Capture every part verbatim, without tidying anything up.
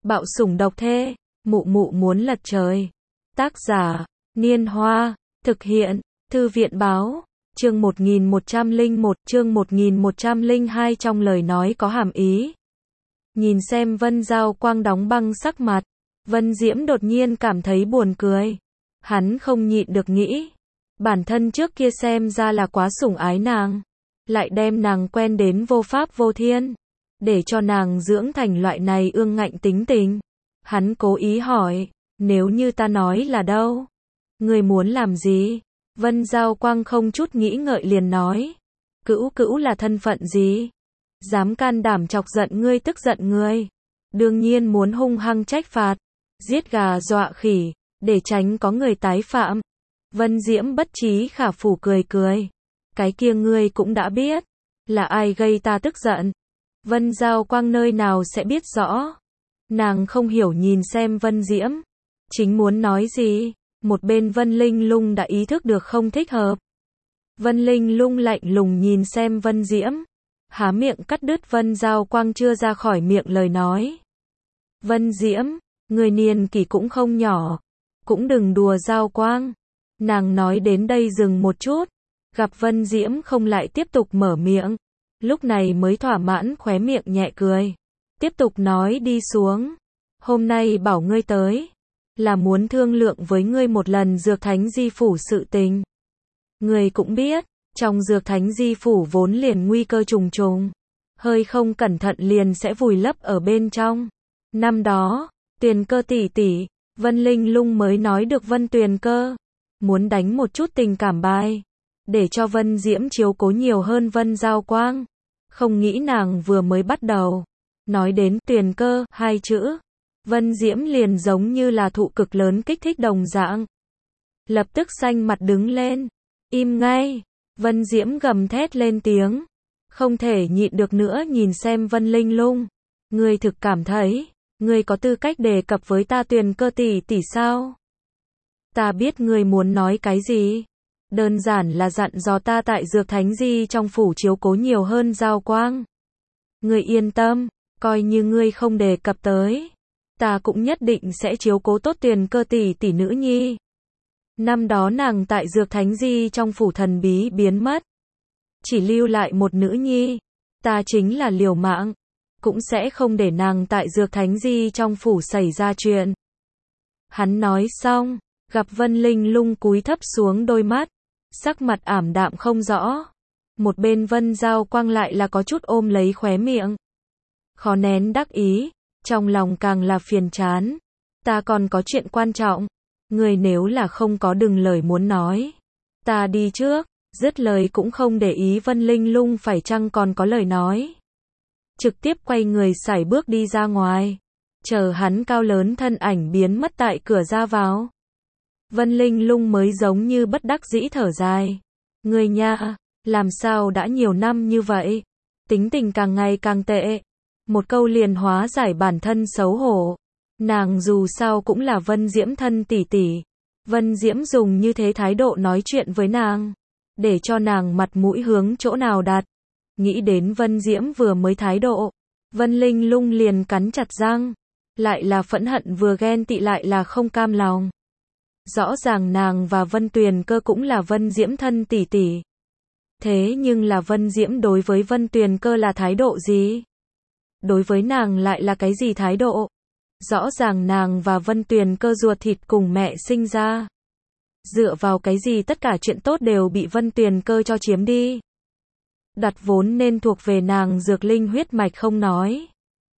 Bạo sủng độc thê, mụ mụ muốn lật trời. Tác giả, Niên Hoa, thực hiện, Thư viện báo, chương một nghìn một trăm lẻ một, chương một nghìn một trăm lẻ hai trong lời nói có hàm ý. Nhìn xem Vân Giao Quang đóng băng sắc mặt, Vân Diễm đột nhiên cảm thấy buồn cười. Hắn không nhịn được nghĩ, bản thân trước kia xem ra là quá sủng ái nàng, lại đem nàng quen đến vô pháp vô thiên, để cho nàng dưỡng thành loại này ương ngạnh tính tình. Hắn cố ý hỏi, nếu như ta nói là đâu? Ngươi muốn làm gì? Vân Giao Quang không chút nghĩ ngợi liền nói, Cữu Cữu là thân phận gì? Dám can đảm chọc giận ngươi tức giận ngươi. Đương nhiên muốn hung hăng trách phạt, giết gà dọa khỉ, để tránh có người tái phạm. Vân Diễm bất trí khả phủ cười cười. Cái kia ngươi cũng đã biết, là ai gây ta tức giận. Vân Giao Quang nơi nào sẽ biết rõ. Nàng không hiểu nhìn xem Vân Diễm, chính muốn nói gì. Một bên Vân Linh Lung đã ý thức được không thích hợp. Vân Linh Lung lạnh lùng nhìn xem Vân Diễm, há miệng cắt đứt Vân Giao Quang chưa ra khỏi miệng lời nói. Vân Diễm, người niên kỷ cũng không nhỏ, cũng đừng đùa Giao Quang. Nàng nói đến đây dừng một chút, gặp Vân Diễm không lại tiếp tục mở miệng, lúc này mới thỏa mãn khóe miệng nhẹ cười, tiếp tục nói đi xuống. Hôm nay bảo ngươi tới, là muốn thương lượng với ngươi một lần Dược Thánh Di Phủ sự tình. Ngươi cũng biết, trong Dược Thánh Di Phủ vốn liền nguy cơ trùng trùng, hơi không cẩn thận liền sẽ vùi lấp ở bên trong. Năm đó, Tuyền Cơ tỷ tỷ, Vân Linh Lung mới nói được Vân Tuyền Cơ, muốn đánh một chút tình cảm bài, để cho Vân Diễm chiếu cố nhiều hơn Vân Giao Quang. Không nghĩ nàng vừa mới bắt đầu, nói đến Tuyền Cơ, hai chữ, Vân Diễm liền giống như là thụ cực lớn kích thích đồng dạng. Lập tức xanh mặt đứng lên, im ngay. Vân Diễm gầm thét lên tiếng, không thể nhịn được nữa nhìn xem Vân Linh Lung. Ngươi thực cảm thấy, ngươi có tư cách đề cập với ta Tuyền Cơ tỷ tỷ sao? Ta biết ngươi muốn nói cái gì. Đơn giản là dặn dò ta tại Dược Thánh Di trong phủ chiếu cố nhiều hơn Giao Quang. Ngươi yên tâm, coi như ngươi không đề cập tới, ta cũng nhất định sẽ chiếu cố tốt Tuyền Cơ tỷ tỷ nữ nhi. Năm đó nàng tại Dược Thánh Di trong phủ thần bí biến mất, chỉ lưu lại một nữ nhi, ta chính là liều mạng, cũng sẽ không để nàng tại Dược Thánh Di trong phủ xảy ra chuyện. Hắn nói xong, gặp Vân Linh Lung cúi thấp xuống đôi mắt, sắc mặt ảm đạm không rõ. Một bên Vân Giao Quang lại là có chút ôm lấy khóe miệng, khó nén đắc ý, trong lòng càng là phiền chán. Ta còn có chuyện quan trọng, người nếu là không có đừng lời muốn nói, ta đi trước. Dứt lời cũng không để ý Vân Linh Lung phải chăng còn có lời nói, trực tiếp quay người sải bước đi ra ngoài, chờ hắn cao lớn thân ảnh biến mất tại cửa ra vào. Vân Linh Lung mới giống như bất đắc dĩ thở dài, người nha, làm sao đã nhiều năm như vậy, tính tình càng ngày càng tệ. Một câu liền hóa giải bản thân xấu hổ. Nàng dù sao cũng là Vân Diễm thân tỷ tỷ, Vân Diễm dùng như thế thái độ nói chuyện với nàng, để cho nàng mặt mũi hướng chỗ nào đặt. Nghĩ đến Vân Diễm vừa mới thái độ, Vân Linh Lung liền cắn chặt răng, lại là phẫn hận vừa ghen tị lại là không cam lòng. Rõ ràng nàng và Vân Tuyền Cơ cũng là Vân Diễm thân tỷ tỷ, thế nhưng là Vân Diễm đối với Vân Tuyền Cơ là thái độ gì? Đối với nàng lại là cái gì thái độ? Rõ ràng nàng và Vân Tuyền Cơ ruột thịt cùng mẹ sinh ra, dựa vào cái gì tất cả chuyện tốt đều bị Vân Tuyền Cơ cho chiếm đi? Đặt vốn nên thuộc về nàng dược linh huyết mạch không nói,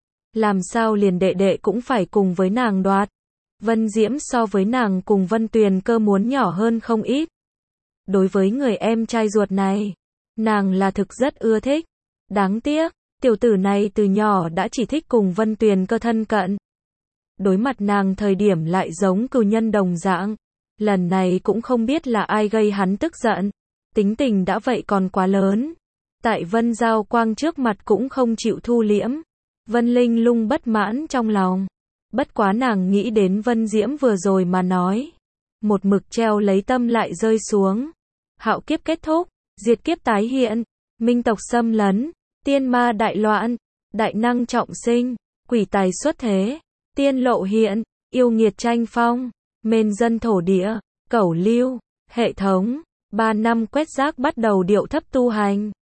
làm sao liền đệ đệ cũng phải cùng với nàng đoạt? Vân Diễm so với nàng cùng Vân Tuyền Cơ muốn nhỏ hơn không ít. Đối với người em trai ruột này, nàng là thực rất ưa thích. Đáng tiếc, tiểu tử này từ nhỏ đã chỉ thích cùng Vân Tuyền Cơ thân cận. Đối mặt nàng thời điểm lại giống cừu nhân đồng dạng. Lần này cũng không biết là ai gây hắn tức giận. Tính tình đã vậy còn quá lớn. Tại Vân Giao Quang trước mặt cũng không chịu thu liễm. Vân Linh Lung bất mãn trong lòng. Bất quá nàng nghĩ đến Vân Diễm vừa rồi mà nói, một mực treo lấy tâm lại rơi xuống. Hạo kiếp kết thúc, diệt kiếp tái hiện, minh tộc xâm lấn, tiên ma đại loạn, đại năng trọng sinh, quỷ tài xuất thế, tiên lộ hiện, yêu nghiệt tranh phong, mên dân thổ địa, cẩu lưu, hệ thống, ba năm quét rác bắt đầu điệu thấp tu hành.